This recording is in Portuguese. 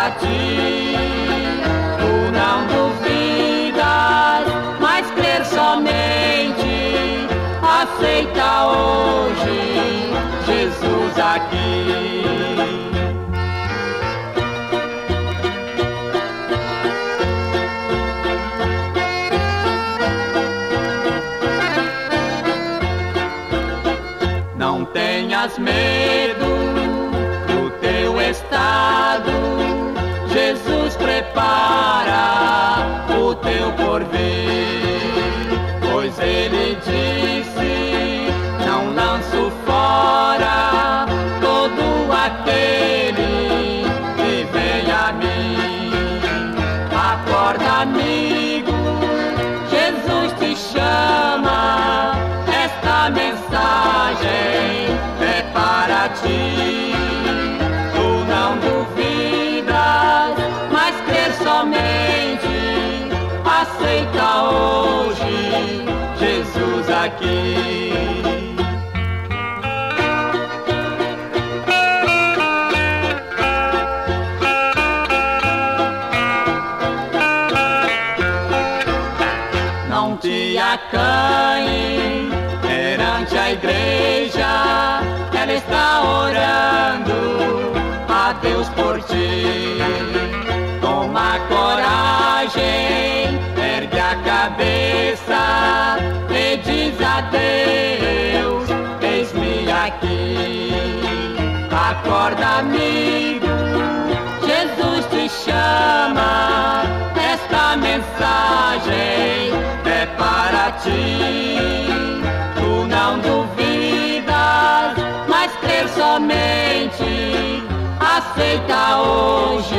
para ti. Tu não duvidas, mas crer somente. Aceita hoje Jesus aqui. Não tenhas medo do teu estado, Jesus prepara o teu porvir, pois Ele disse, não lanço fora todo aquele que vem a mim. Acorda, amigo, Jesus te chama, esta mensagem é para ti. Tu não duvidas, mas crer somente. Aceita hoje Jesus aqui. Não te acanhe perante a igreja, ela está orando a Deus por ti. Toma coragem, ergue a cabeça e diz a Deus, eis-me aqui. Acorda, amigo, Jesus te chama, esta mensagem é para ti. Tu não duvidas, mas crer somente. Aceita hoje